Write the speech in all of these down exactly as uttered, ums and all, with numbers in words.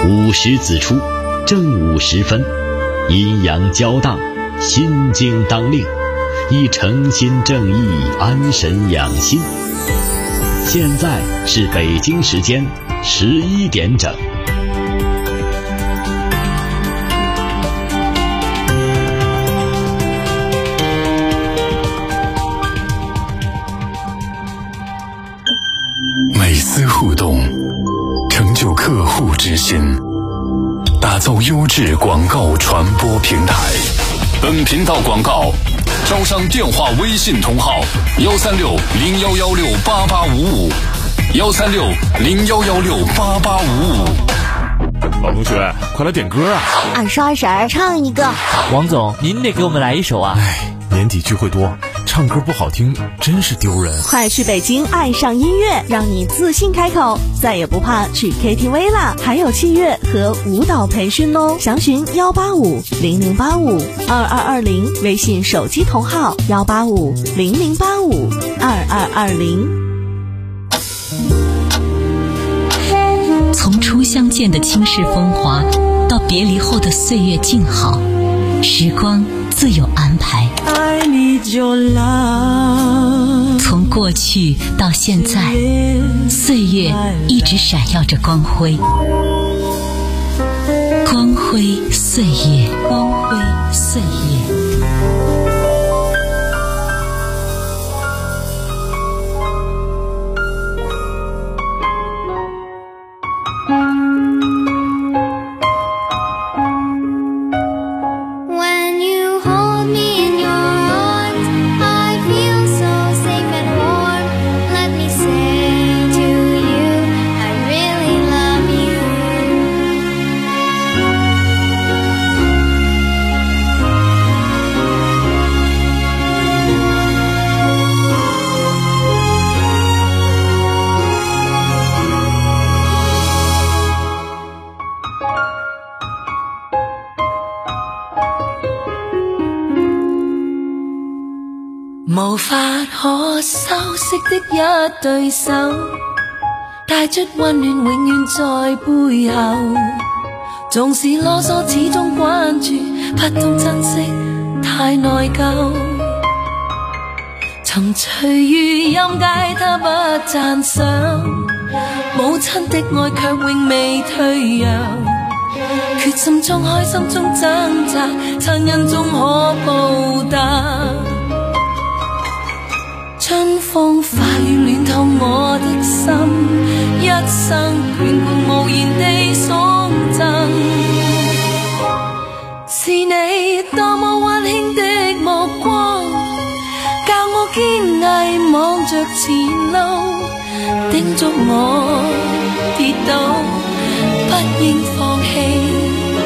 午时子出，正午时分，阴阳交荡，心经当令，以诚心正意安神养心。现在是北京时间十一点整。 每丝互动，成就客户之心，打造优质广告传播平台。本频道广告招商电话微信同号幺三六零幺幺六八八五五，幺三六零幺幺六八八五五。 老同学，快来点歌啊！ 二叔二婶儿唱一个。 王总，您得给我们来一首啊！ 哎，年底聚会多，唱歌不好听真是丢人。 快去北京爱上音乐，让你自信开口，再也不怕去 K T V 啦！还有器乐和舞蹈培训哦，详询幺八五零零八五二二二零，微信手机同号幺八五零零八五二二二零。 从初相见的倾世风华，到别离后的岁月静好，时光自有安排。 I need your love。 从过去到现在，岁月一直闪耀着光辉，光辉岁月，光辉岁月。 無法可修飾的一對手，帶出溫暖永遠在背後，縱使囉嗦始終關注，不懂珍惜太內疚，曾隨遇陰街他不讚賞，母親的愛卻永未退讓，決心中開心中掙扎，殘忍中可報答。春風化雨暖透我的心，一生眷顧無言地送贈，是你多麼溫馨的目光，教我堅毅望着前路，叮囑我跌倒不應放棄，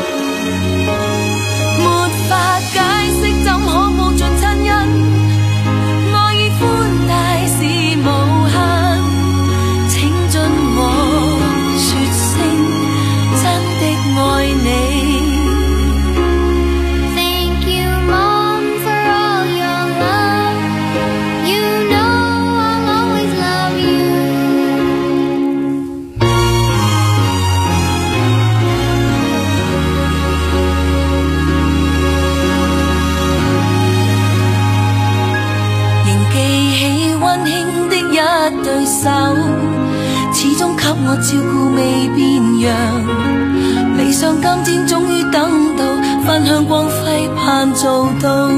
沒法解釋怎可報盡親恩，寬大是無限，請准我說聲真的愛你。Thank you, Mom, for all your love. You know I'll always love you. 仍記起溫馨的一對手，始終給我照顧未變樣，理想今天終於等到，分享光輝盼做到，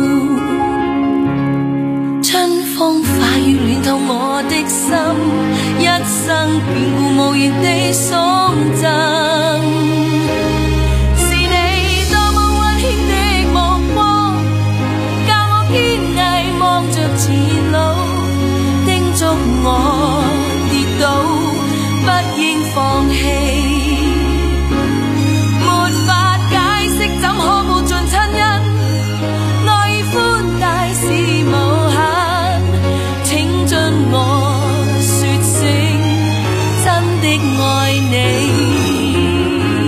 春風化雨暖透我的心，一生眷顧無言地送贈，是你多麼溫馨的目光，教我堅毅望着前路，叮囑我跌倒不應放棄，沒法解釋怎可報盡親恩，愛與寬大是無限，請准我說聲真的愛你。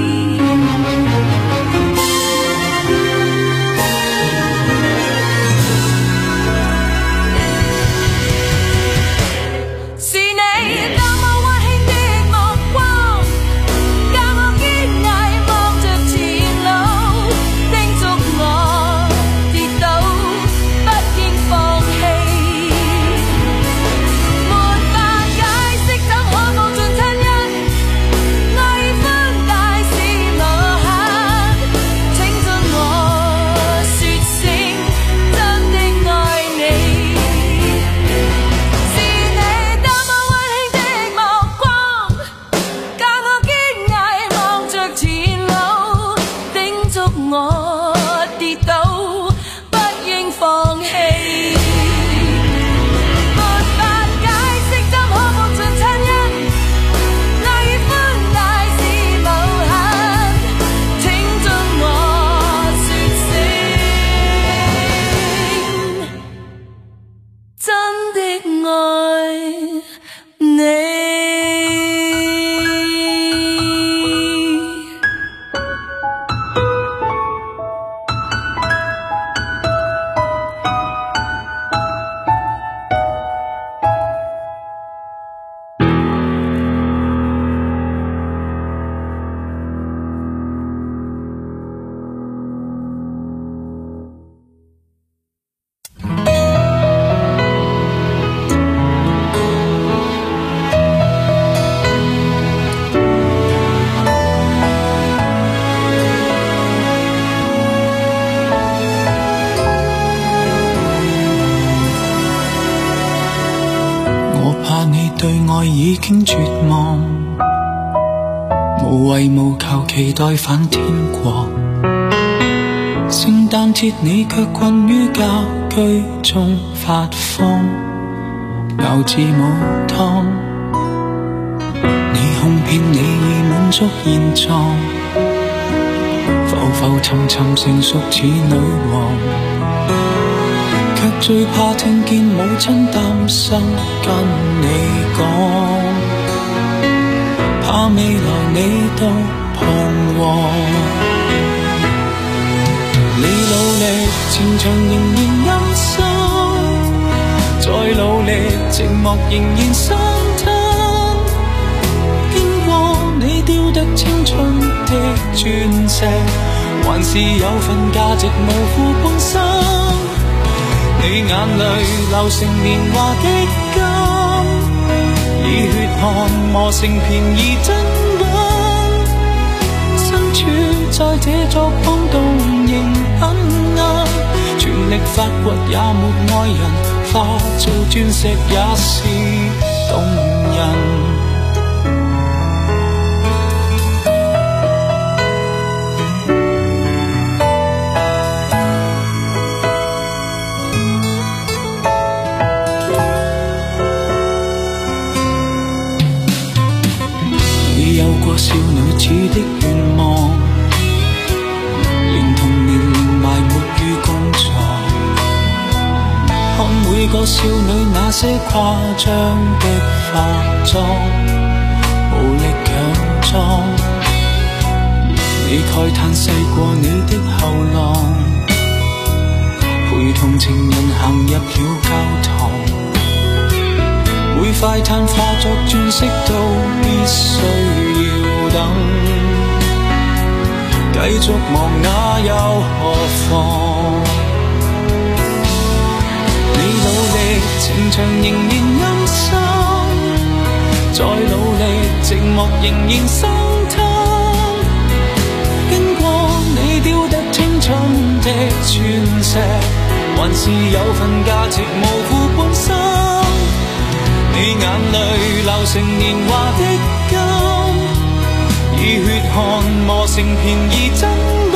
期待返天國。聖誕節你卻困於家居中發瘋，咬字母湯。你哄騙你已滿足現狀，浮浮沉沉成熟似女王，卻最怕聽見母親擔心跟你講，怕未來你都彷徨。你努力前場仍然陰森，再努力寂寞仍然生吞，經過你丟得青春的鑽石，還是有份價值無負半生。你眼淚流成年華的金，以血汗磨成便宜珍品，身處在這座空洞仍很暗，全力發掘也沒愛人，化做鑽石也是動人。少女似的願望，連同年齡埋沒於工作，看每個少女那些誇張的化妝，無力強裝。你慨嘆細過你的後浪，陪同情人行入了教堂，每塊炭化作鑽石都必須要等，繼續忙那又何妨？你努力情場仍然陰森，再努力寂寞仍然生吞，經過你丟得青春的鑽石，還是有份價值無負半生。你眼淚流成年華的金，以血汗磨成便宜珍品，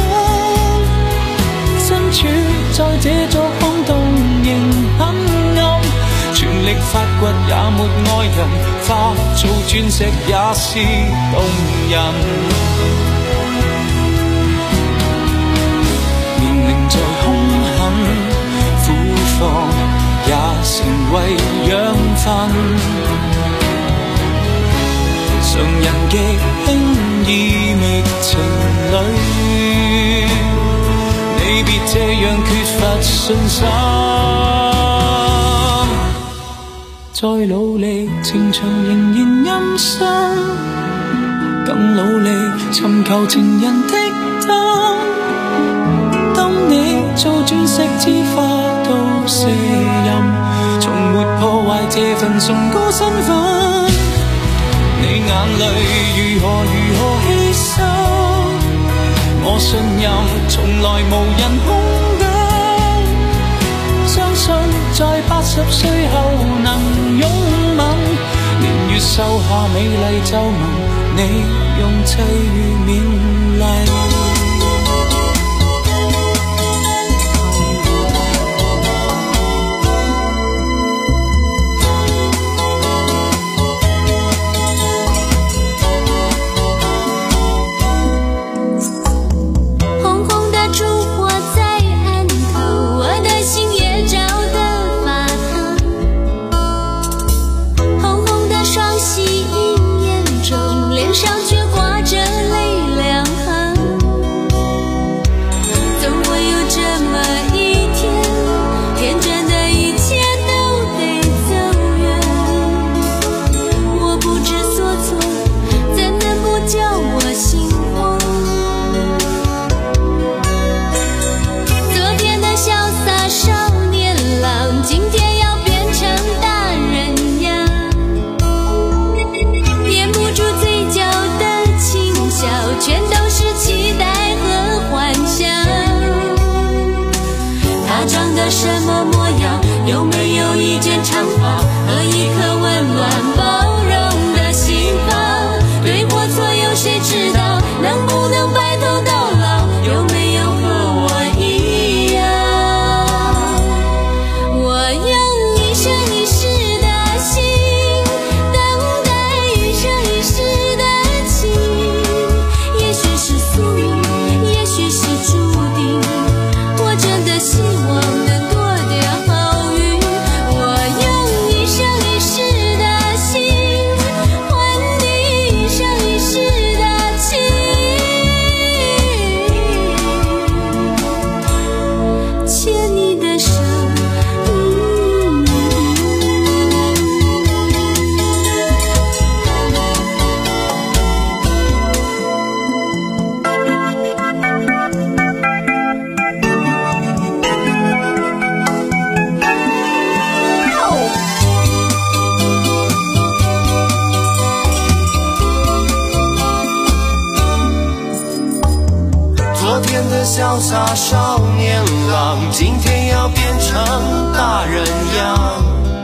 身處在這座空洞仍很暗，全力發掘也沒愛人，化做鑽石也是動人。年齡在兇狠苦況，也成為養分，常人極輕易覓情侶，你別這樣缺乏信心。再努力情場仍然陰森，更努力尋求情人的燈，當你做鑽石之花都卸任，從沒破壞這份崇高身份。你眼淚如何如何犧牲，我信任從來無人空等，相信在八十歲後能擁吻，年月繡下美麗皺紋，你用際遇勉勵。 上却挂着泪两昨天的潇洒少年郎，今天要变成大人样，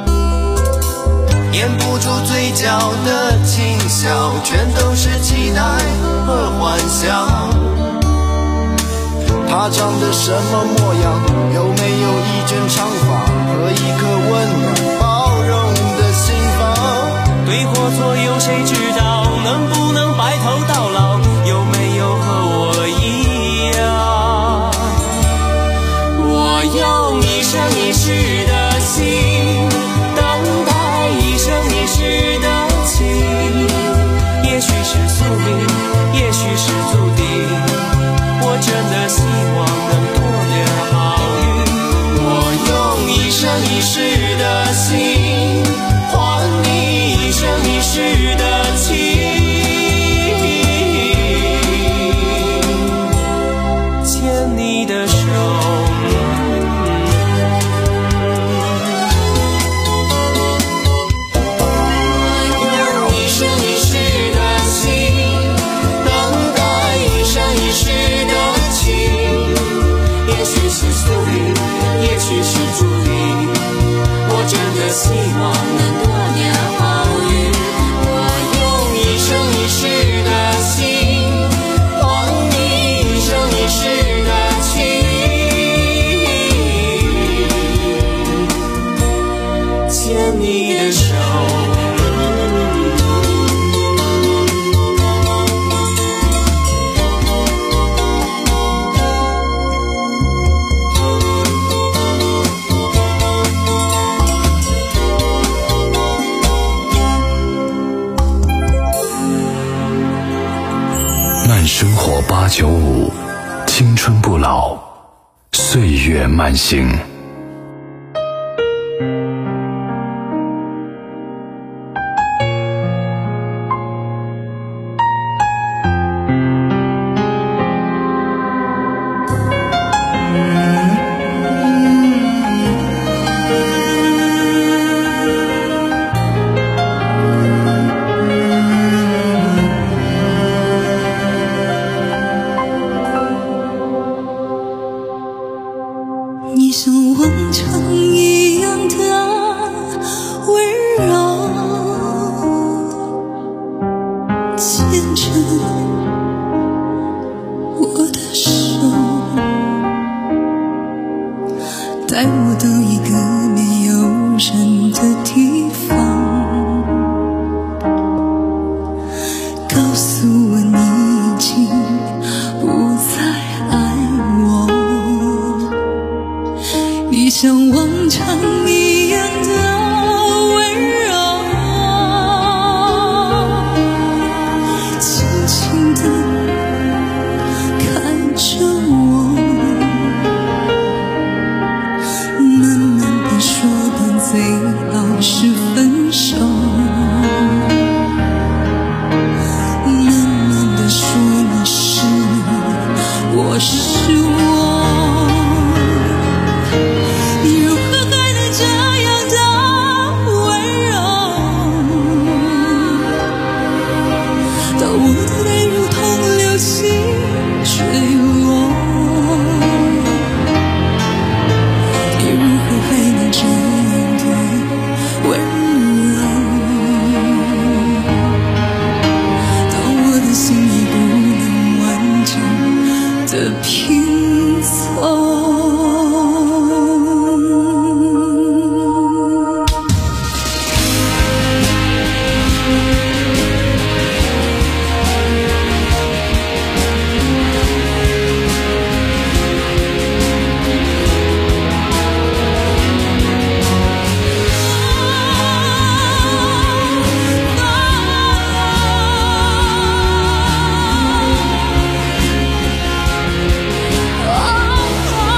掩不住嘴角的轻笑，全都是期待和幻想。他长得什么模样？有没有一卷长发和一颗温暖包容的心房？ 对或错有谁知道？能不能白头到老？有没有和我一样？我用一生一世的心等待一生一世的情，也许是宿命，也许是注定，我真的希望能多点好运。我用一生一世的心换你一生一世的情，牵你的手。也许是注定，我真的希望能多点好运。我用一生一世的心换你一生一世的情，牵你的手。 生活八九五，青春不老，岁月慢行。 带我到一个没有人的地方，告诉我你已经不再爱我，你像往常一样的温柔，轻轻地看着我，慢慢地说吧，最好是分手，慢慢地说你是你，我是我，你如何还能这样的温柔，当我的泪如同流星坠落，你如何还能这样的温柔，当我的心已不能完整的拼凑。 哦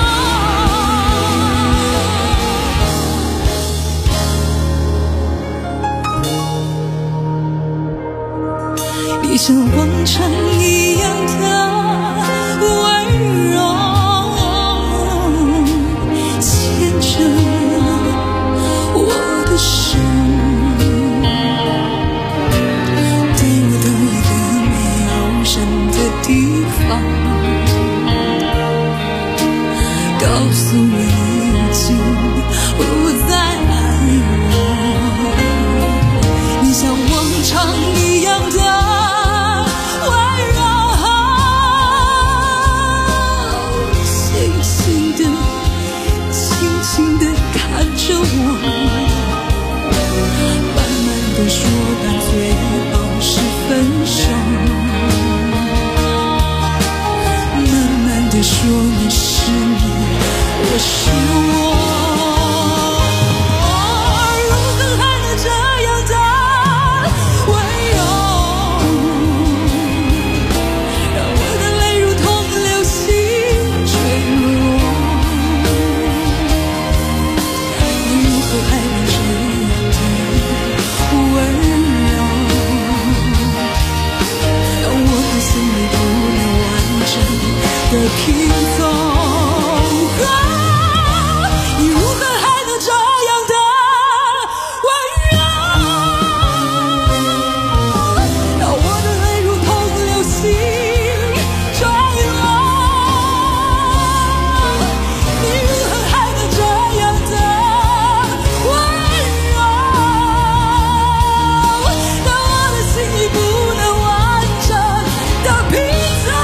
告诉我已经不再爱我，你像往常一样的温柔，轻轻的轻轻的看着我，慢慢的说干脆好是分手，慢慢的说你是你，我是我，如何还能这样的温柔，让我的泪如同流星坠落，你如何还能这样的温柔，让我的心里不能完整的拼凑，你如何还能这样的温柔，让我的泪如同流星坠落，你如何还能这样的温柔，让我的心里不能完整的拼凑，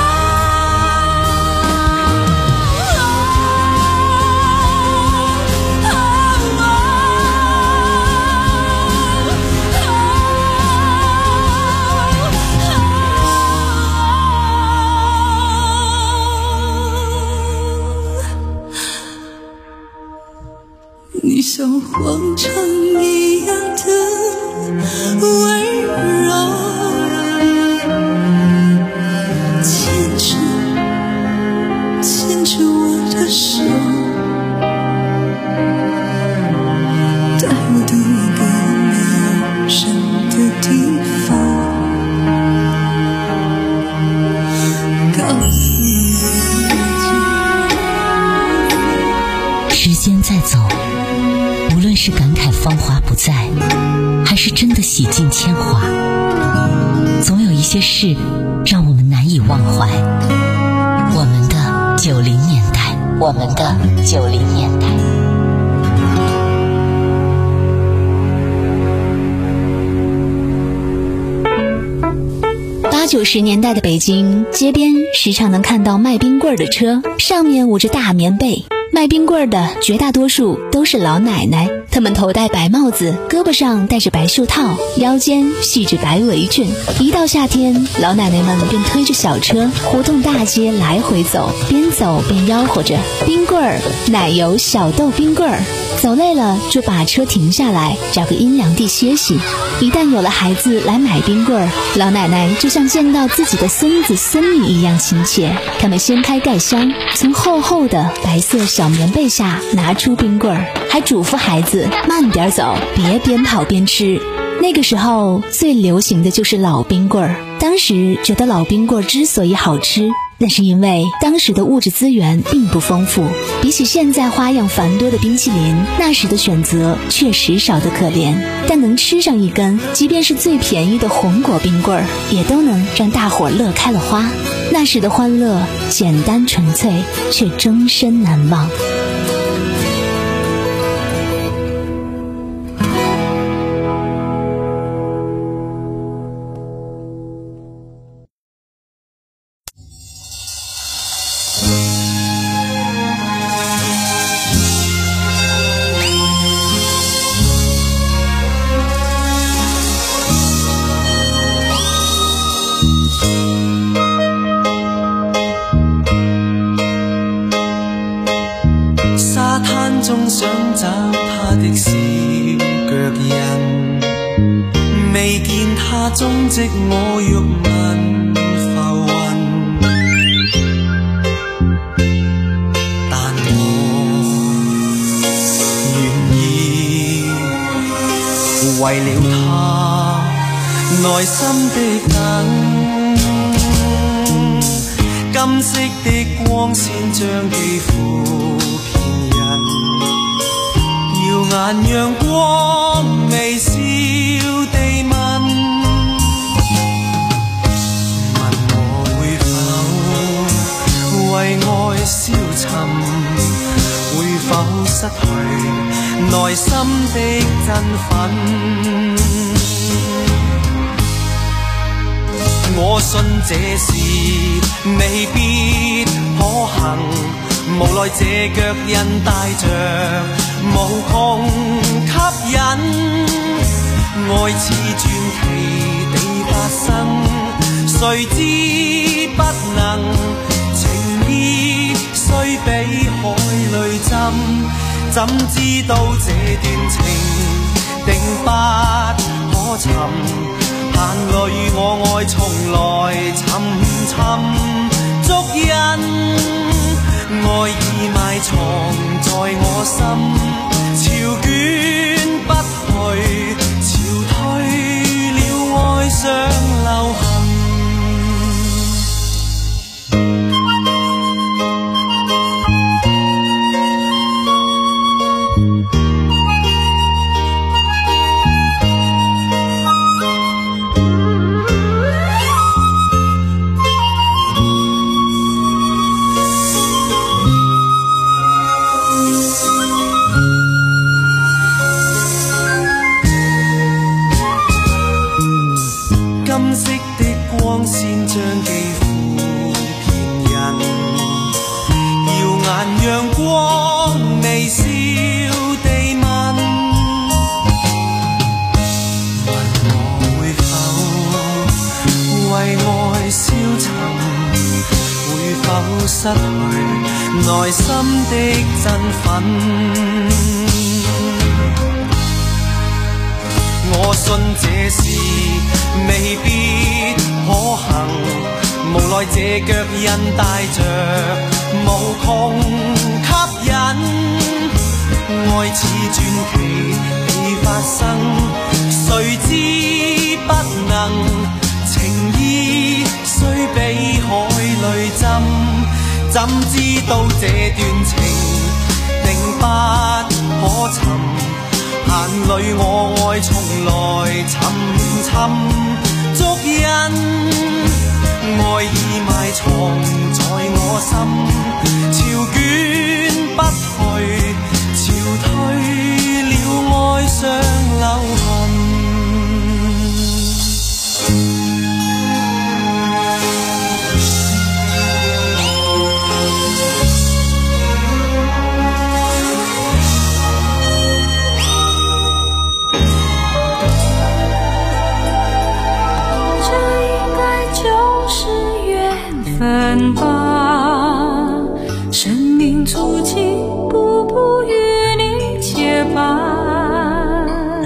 你像往常一样的温柔，牵着牵着我的手，带我到一个没有人的地方，告诉我时间在走，无论是感慨芳华不再，还是真的洗尽铅华，总有一些事让我们难以忘怀。我们的九零年代，我们的九零年代。 八九十年代的北京，街边时常能看到卖冰棍的车，上面捂着大棉被。卖冰棍的绝大多数都是老奶奶，她们头戴白帽子，胳膊上戴着白袖套，腰间系着白围裙。一到夏天，老奶奶们便推着小车，胡同大街来回走，边走边吆喝着冰棍儿、奶油小豆冰棍儿。走累了就把车停下来，找个阴凉地歇息。一旦有了孩子来买冰棍儿，老奶奶就像见到自己的孙子孙女一样亲切。他们掀开盖箱，从厚厚的白色小棉被下拿出冰棍儿，还嘱咐孩子慢点走，别边跑边吃。那个时候最流行的就是老冰棍儿。当时觉得老冰棍儿之所以好吃，那是因为当时的物质资源并不丰富，比起现在花样繁多的冰淇淋，那时的选择确实少得可怜。但能吃上一根，即便是最便宜的红果冰棍儿，也都能让大伙乐开了花。那时的欢乐简单纯粹，却终身难忘。 中想找他的小腳印，未見他蹤跡，我欲問浮雲，但我願意為了他內心的燈，金色的光線將肌膚耀眼陽光微笑地問，問我會否为爱消沉，会否失去内心的振奋？我信这事未必可行，無奈這腳印帶着無窮吸引，愛似傳奇地發生，誰知不能，情意雖比海裏浸，怎知道這段情定不可尋，眼淚我愛從來沉沉足印，愛已埋藏在我心，潮捲不去，潮退了愛上流行。金色的光線將肌膚遍印，耀眼陽光微笑地問，問我會否為愛消沉，會否失去內心的振奮？我信這事未必可行，無奈這腳印帶着無窮吸引，愛似傳奇地發生，誰知不能，情意雖比海裏浸，怎知道這段情定不可尋，眼淚我愛從來沉沉足印，愛已埋藏在我心，潮捲不去，潮退了愛上流行。 分吧，生命足迹步步与你结伴，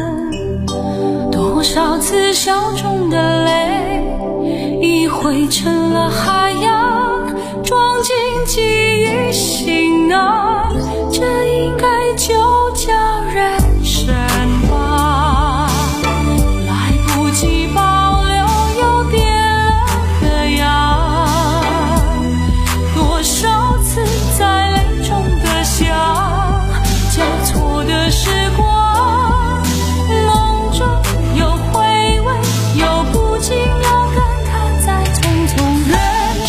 多少次笑中的泪已汇成了海洋，装进记忆行囊，这应该就叫人生吧，来不及保留又变了个样，在泪中的想，交错的时光，梦中有回味，又不禁要感叹，在匆匆人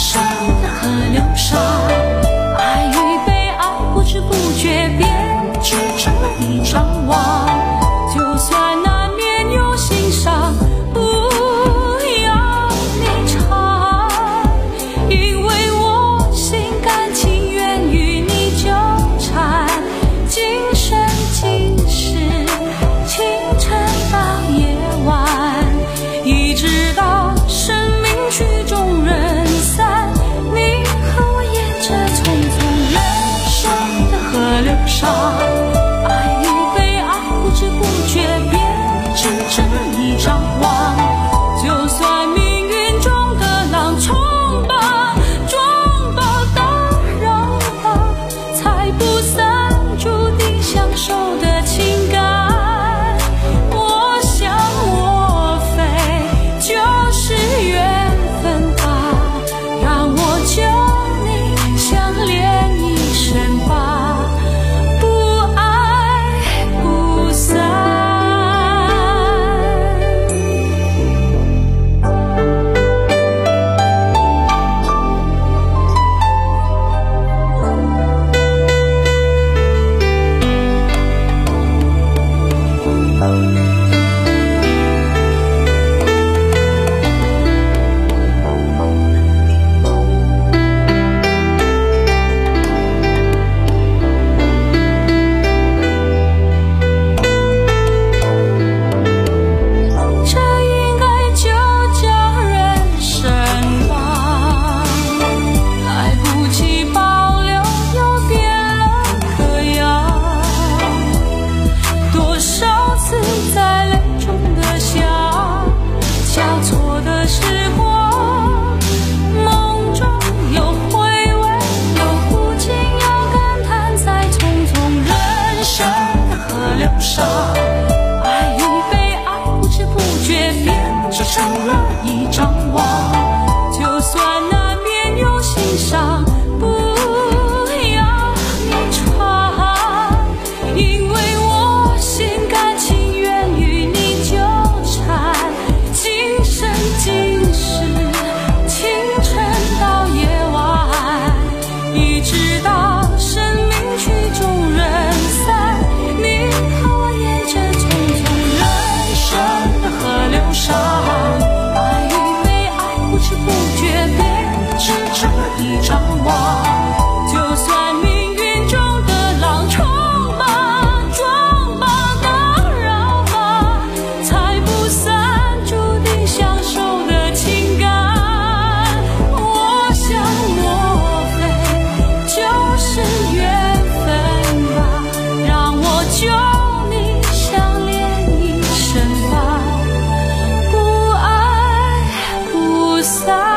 望，就算难免有心伤，不要你闯，因为我心甘情愿与你纠缠，今生今世，清晨到夜晚，一直到生命曲终人散，你和我沿着匆匆人生的河流上，爱与被爱不知不觉变成这一张网，就算命运中的浪冲吧撞吧打扰吧，拆不散注定相守的情感，我想莫非就是缘分吧，让我救你相恋一生吧，不爱不散。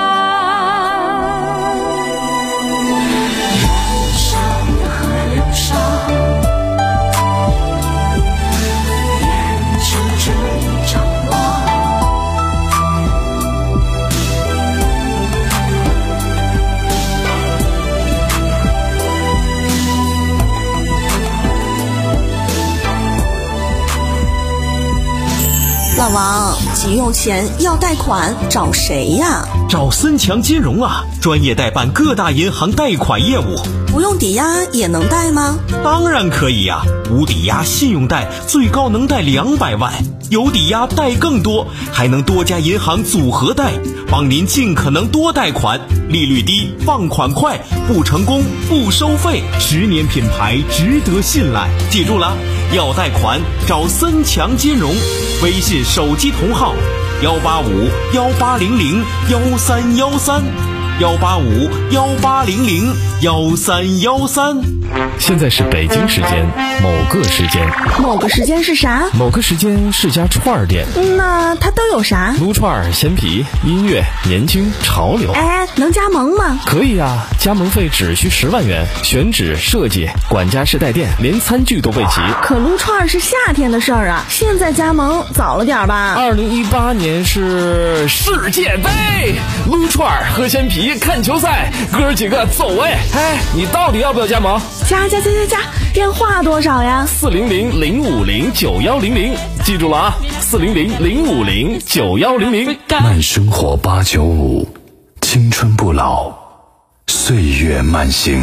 人生的河流上，沿着这一张网， 老王，急用钱要贷款找谁呀？ 找森强金融啊，专业代办各大银行贷款业务。 不用抵押也能贷吗？ 当然可以呀、啊，无抵押信用贷最高能贷两百万，有抵押贷更多，还能多家银行组合贷，帮您尽可能多贷款，利率低，放款快，不成功不收费，十年品牌，值得信赖。记住了，要贷款找森强金融，微信手机同号幺八五幺八零零幺三幺三，幺八五幺八零零幺三幺三。 现在是北京时间某个时间， 某个时间是啥？ 某个时间是家串儿店。 那它都有啥？ 撸串、鲜皮、音乐、年轻、潮流。 哎，能加盟吗？ 可以啊，加盟费只需十万元，选址、设计、管家式带电，连餐具都备齐。 可撸串是夏天的事儿啊，现在加盟早了点吧？ 二零一八年是世界杯，撸串、喝鲜皮、看球赛，哥儿几个走哎！哎，你到底要不要加盟？ 加加加加加，电话多少呀？ 四零零零五零九幺零零，记住了啊，四零零零五零九幺零零。 慢生活八九五，青春不老，岁月慢行。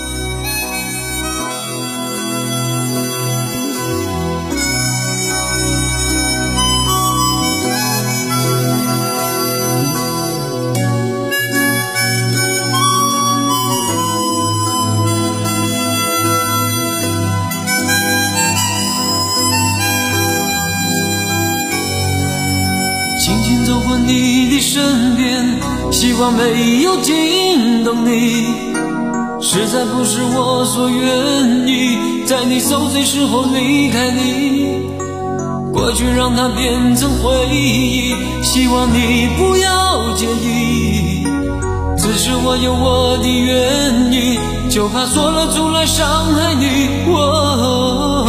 你的身边，希望没有惊动你，实在不是我所愿意，在你受罪时候离开你，过去让它变成回忆，希望你不要介意，只是我有我的原因，就怕说了出来伤害你。哦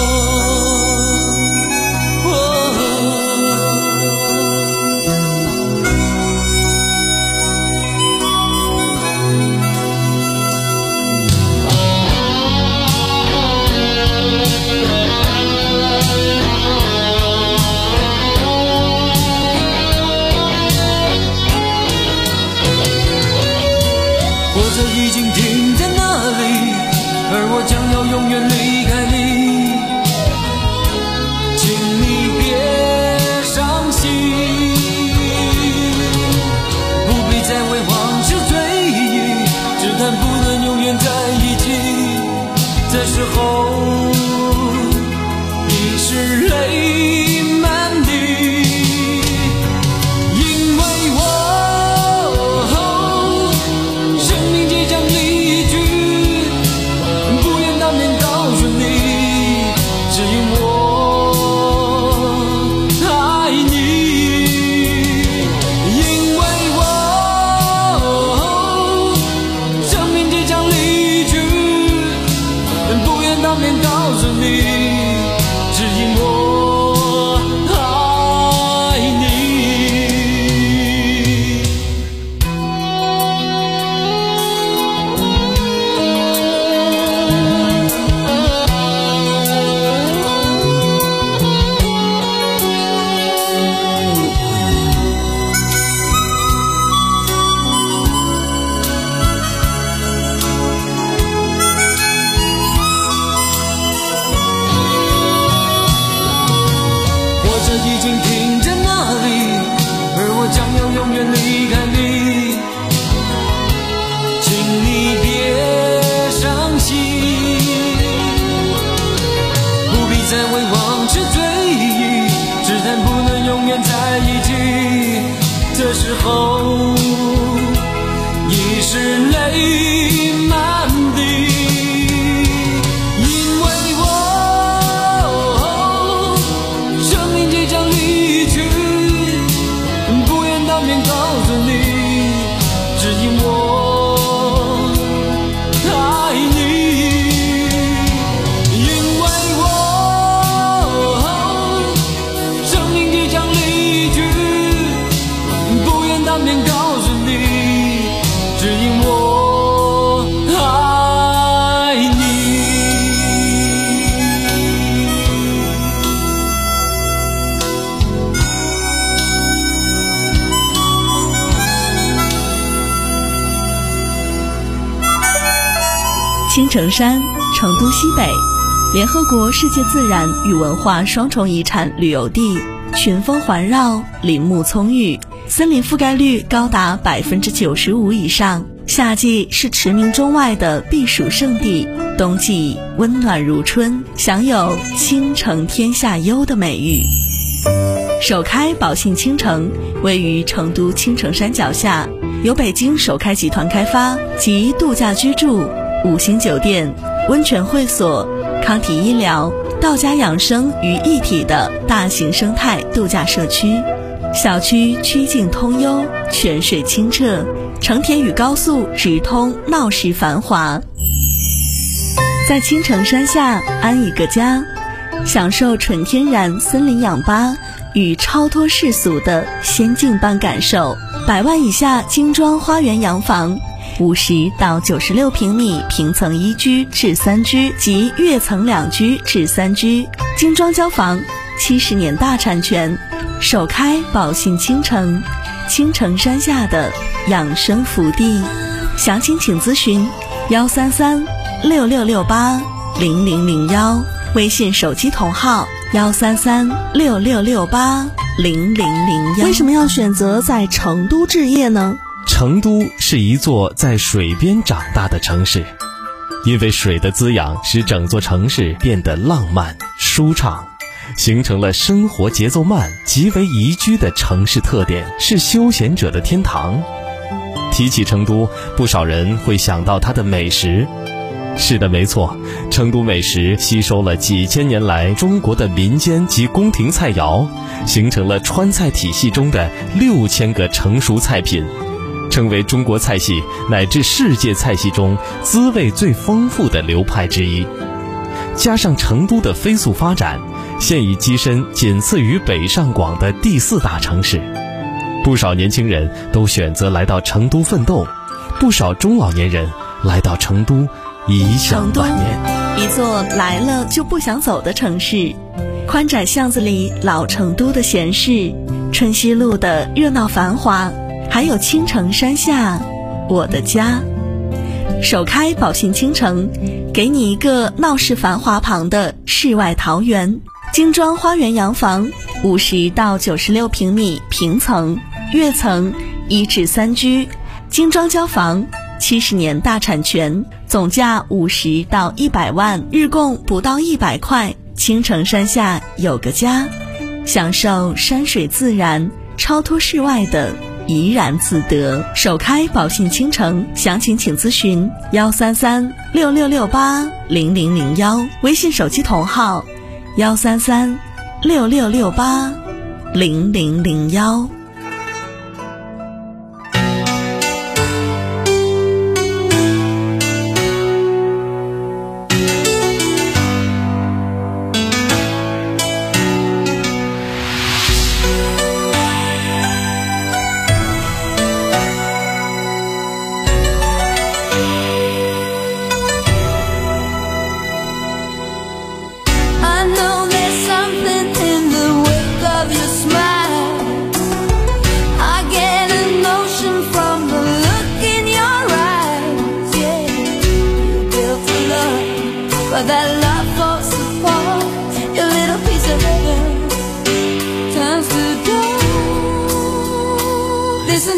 已经停在那里，而我将要永远离开你，请你别伤心，不必再为往事追忆，只谈不能永远在一起，这时候已是泪满地，因为我已经停在那里，而我将要永远离开你。请你别伤心，不必再为往事追忆，只谈不能永远在一起。这时候已是泪满地。 青城山，成都西北，联合国世界自然与文化双重遗产旅游地，群峰环绕，林木葱郁，森林覆盖率高达百分之九十五以上。夏季是驰名中外的避暑胜地，冬季温暖如春，享有青城天下优的美誉。首开宝信青城位于成都青城山脚下，由北京首开集团开发，集度假居住、五星酒店、温泉会所、康体医疗、道家养生于一体的大型生态度假社区。小区曲径通幽，泉水清澈，城铁与高速直通，闹市繁华。在青城山下安一个家，享受纯天然森林氧吧与超脱世俗的仙境般感受。百万以下精装花园洋房，五十到九十六平米平层一居至三居及跃层两居至三居，精装交房，七十年大产权，首开宝信青城，青城山下的养生福地。详情请咨询幺三三六六六八零零零幺，微信手机同号幺三三六六六八零零零幺。为什么要选择在成都置业呢？ 成都是一座在水边长大的城市，因为水的滋养使整座城市变得浪漫舒畅，形成了生活节奏慢、极为宜居的城市特点，是休闲者的天堂。提起成都，不少人会想到它的美食。是的，没错，成都美食吸收了几千年来中国的民间及宫廷菜肴，形成了川菜体系中的六千个成熟菜品，成为中国菜系乃至世界菜系中滋味最丰富的流派之一。加上成都的飞速发展，现已跻身仅次于北上广的第四大城市。不少年轻人都选择来到成都奋斗，不少中老年人来到成都颐享晚年。 一座来了就不想走的城市，宽窄巷子里老成都的闲适，春熙路的热闹繁华，还有青城山下我的家。首开宝信青城，给你一个闹市繁华旁的世外桃源，精装花园洋房，五十到九十六平米平层、跃层一至三居，精装交房，七十年大产权，总价五十到一百万，日供不到一百块。青城山下有个家，享受山水自然，超脱世外的怡然自得。首开宝信青城，详情请咨询幺三三六六六八零零零幺，微信手机同号幺三三六六六八零零零幺。 But that love falls apart, your little piece of heaven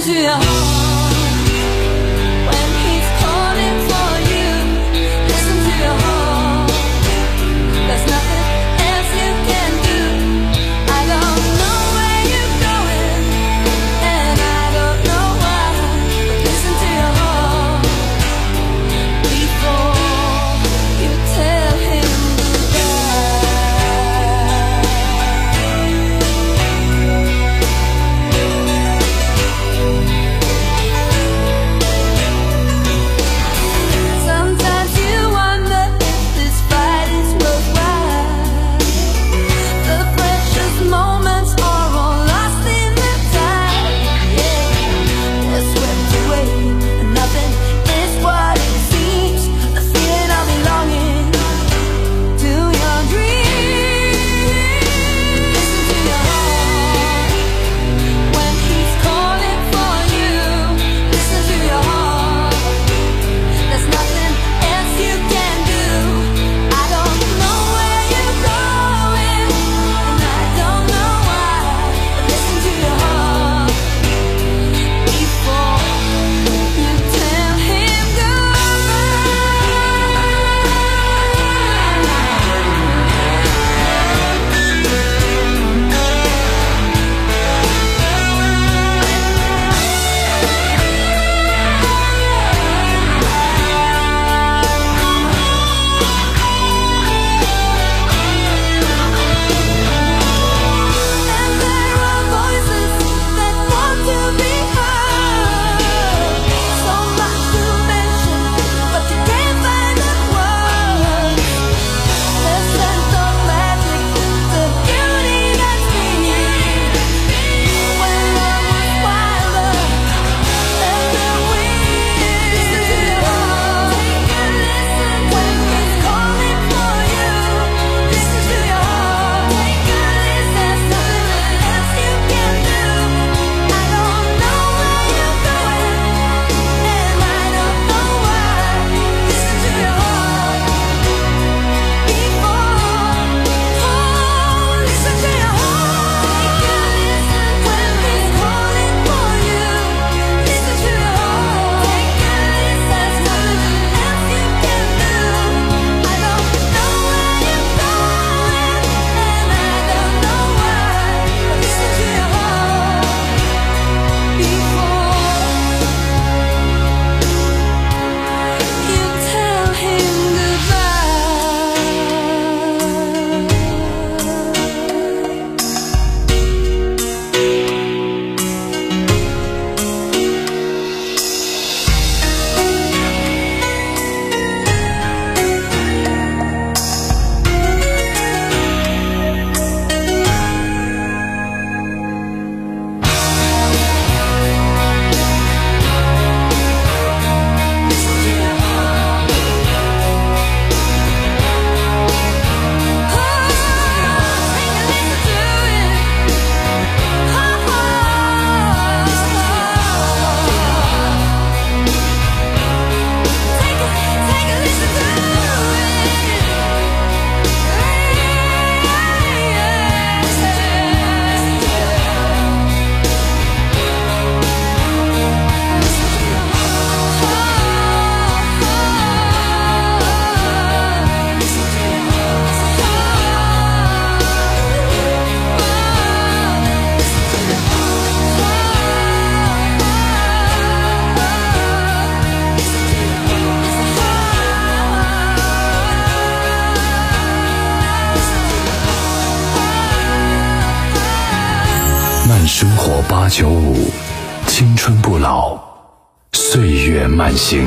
慢生活八九五，青春不老，岁月慢行。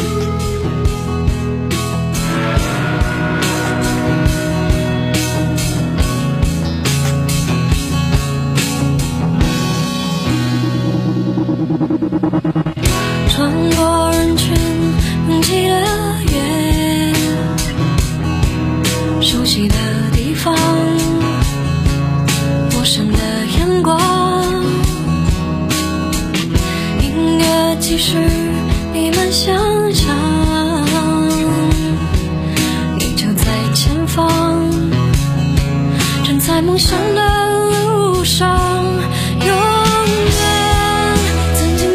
穿过人群拥挤的夜，熟悉的地方，陌生的阳光，音乐即使弥漫想象，你就在前方，正在梦想的路上，永远曾经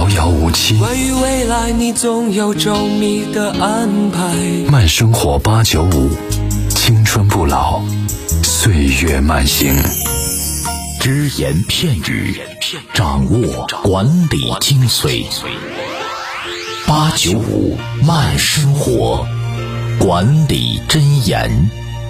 遥遥无期。 关于未来，你总有周密的安排。 慢生活八九五，青春不老，岁月慢行。 只言片语，掌握管理精髓。八九五慢生活，管理箴言。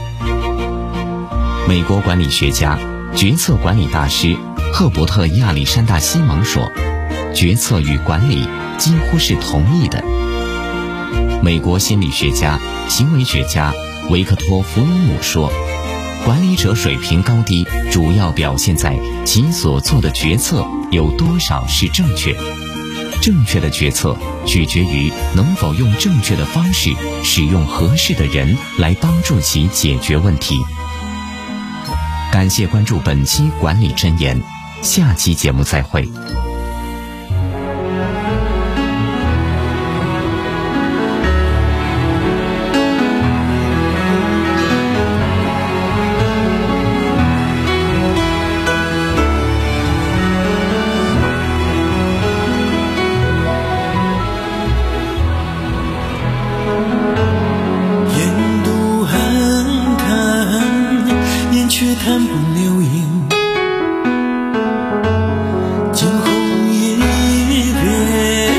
美国管理学家、决策管理大师赫伯特·亚历山大·西蒙说，决策与管理几乎是同义的。美国心理学家、行为学家维克托·弗鲁姆说，管理者水平高低主要表现在其所做的决策有多少是正确。正确的决策取决于能否用正确的方式使用合适的人来帮助其解决问题。感谢关注本期管理箴言，下期节目再会。 看不流萤，惊鸿一瞥，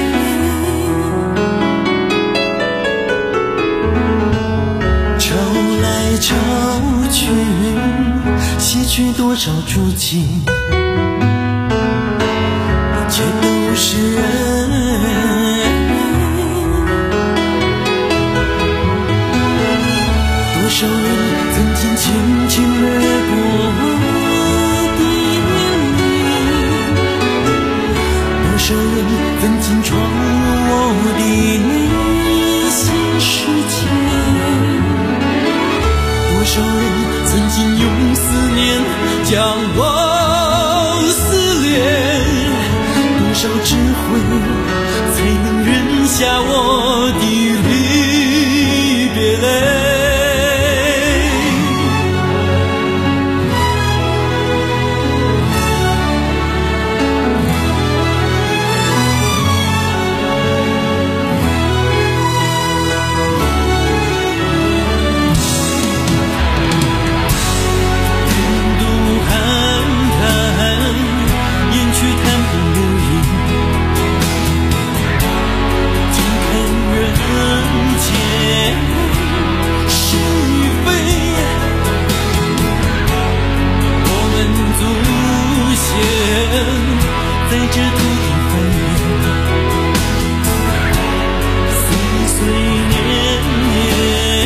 潮来潮去，洗去多少足迹，一切都是人。多少人曾经轻轻掠过的你，多少人曾经闯入我的内心世界，多少人曾经用思念将我撕裂，多少智慧才能忍下我的离别泪。在这土地翻越，岁岁年年，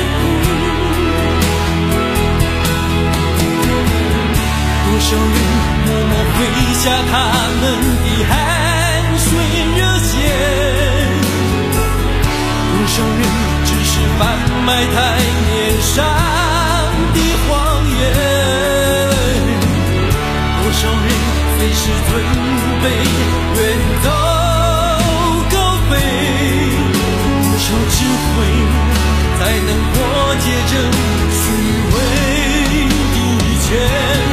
多少人默默挥下他们的汗水热血，多少人只是贩卖太年少的谎言，多少人随时准备远走高飞，多少智慧才能破解这虚伪的一切。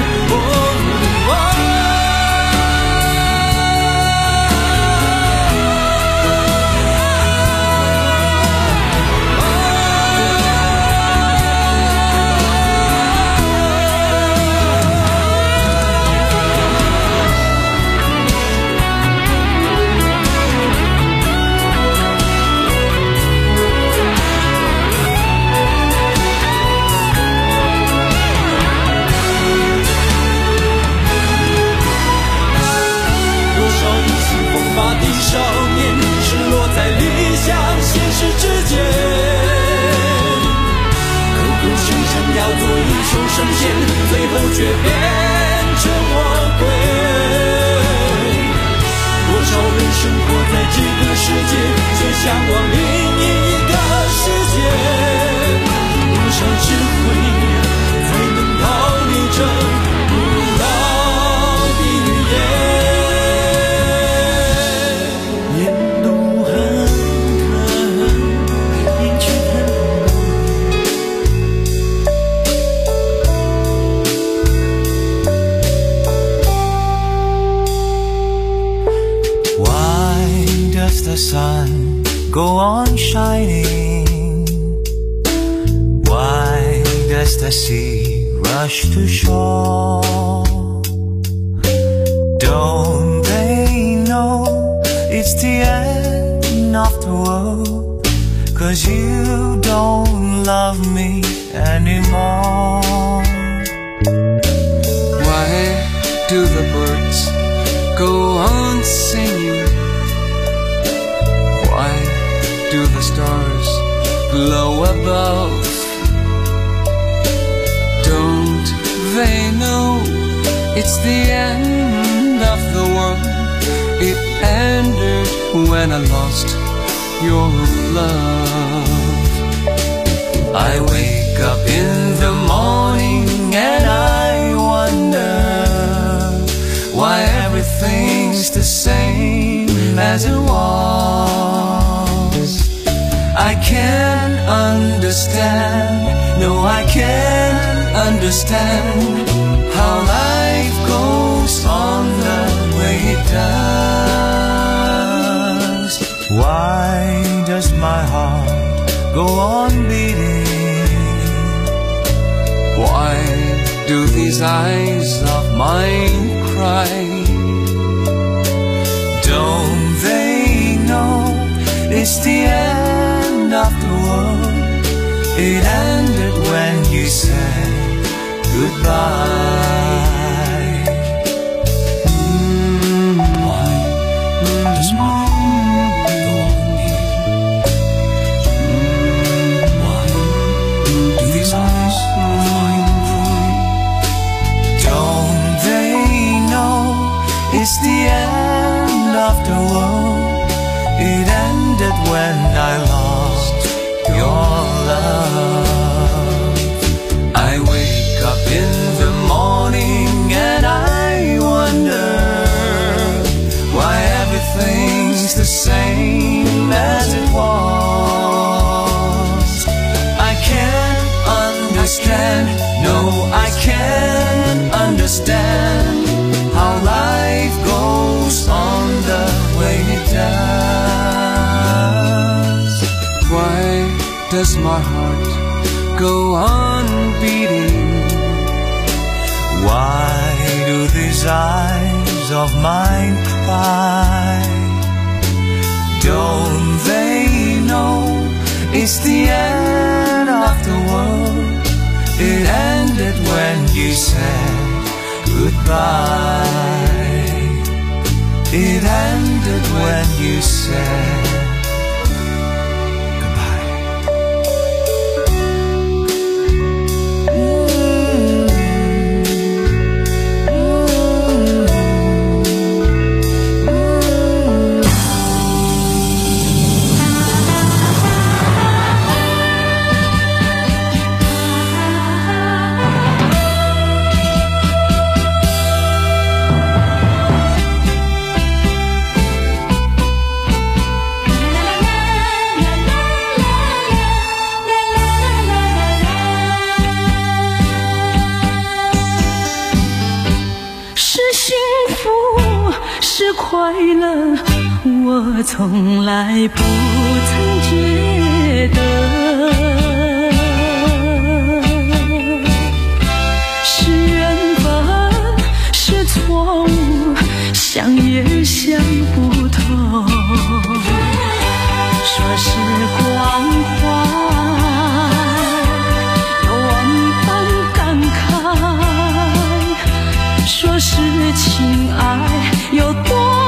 sun go on shining? Why does the sea rush to shore? Don't they know it's the end of the world? 'Cause you don't love me anymore. Why do the birds go on singing? Why do the stars glow above? Don't they know it's the end of the world? It ended when I lost your love. I wake up in the morning and I wonder why everything's the same as it was. I can't understand, no I can't understand how life goes on the way it does. Why does my heart go on beating? Why do these eyes of mine cry? Don't they know it's the end of the world? It ended when you said goodbye. Mm, why does my heart go on beating? Mm, why do these eyes of mine cry? Don't they know it's the end of the world? It ended when I lost your love. I wake up in the morning and I wonder why everything's the same as it was. I can't understand, no I can't understand how life goes on the way it does. Why does my heart go on beating? Why do these eyes of mine cry? Don't they know it's the end of the world? It ended when you said goodbye. It ended when you said 快乐，我从来不曾觉得，是缘分，是错误，想也想不透。说是关怀，有万般感慨；说是情爱，有多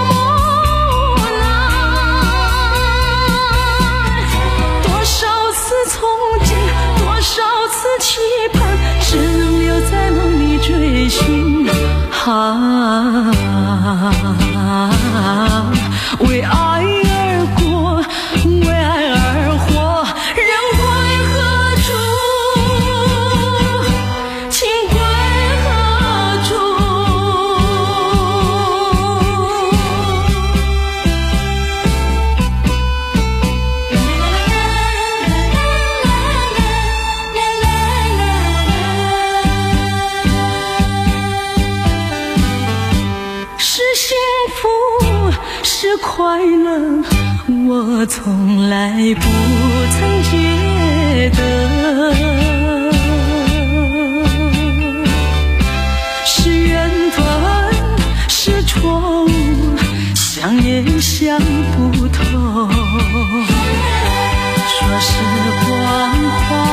期盼只能留在梦里追寻，啊，为爱而过，为爱而活，人归何处？情归何处？快乐我从来不曾觉得是缘分是错误，想也想不透。说是关怀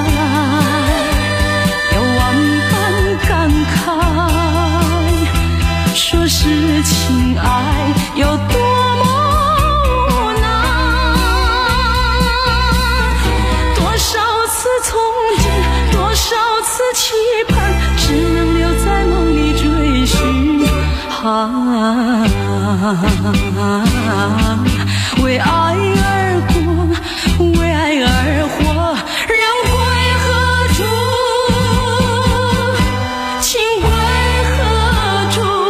有万般感慨，说是情爱有多么无奈，多少次憧憬，多少次期盼，只能留在梦里追寻。啊，为爱而过，为爱而活，人归何处？情归何处？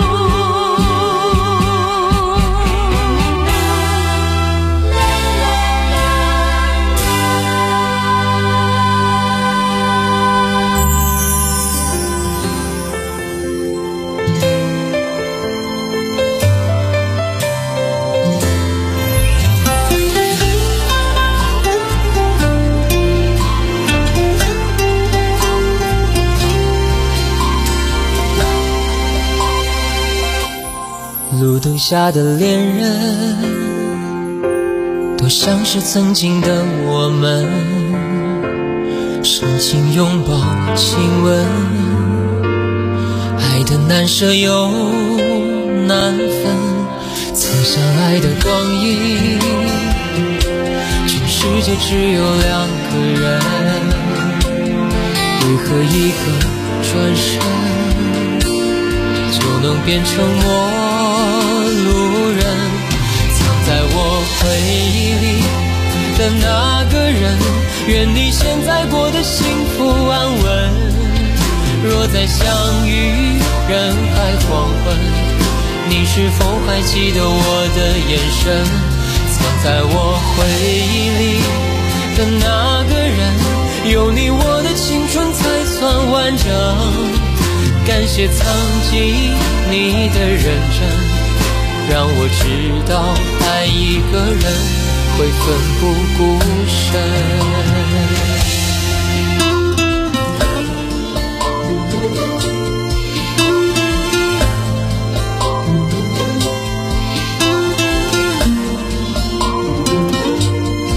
路灯下的恋人，多像是曾经的我们，深情拥抱亲吻，爱的难舍又难分，曾相爱的光阴，全世界只有两个人，为何一个转身就能变成陌路人？藏在我回忆里的那个人，愿你现在过得幸福安稳。若再相遇人海黄昏，你是否还记得我的眼神？藏在我回忆里的那个人，有你我的青春才算完整。感谢曾经你的认真，让我知道爱一个人会奋不顾身。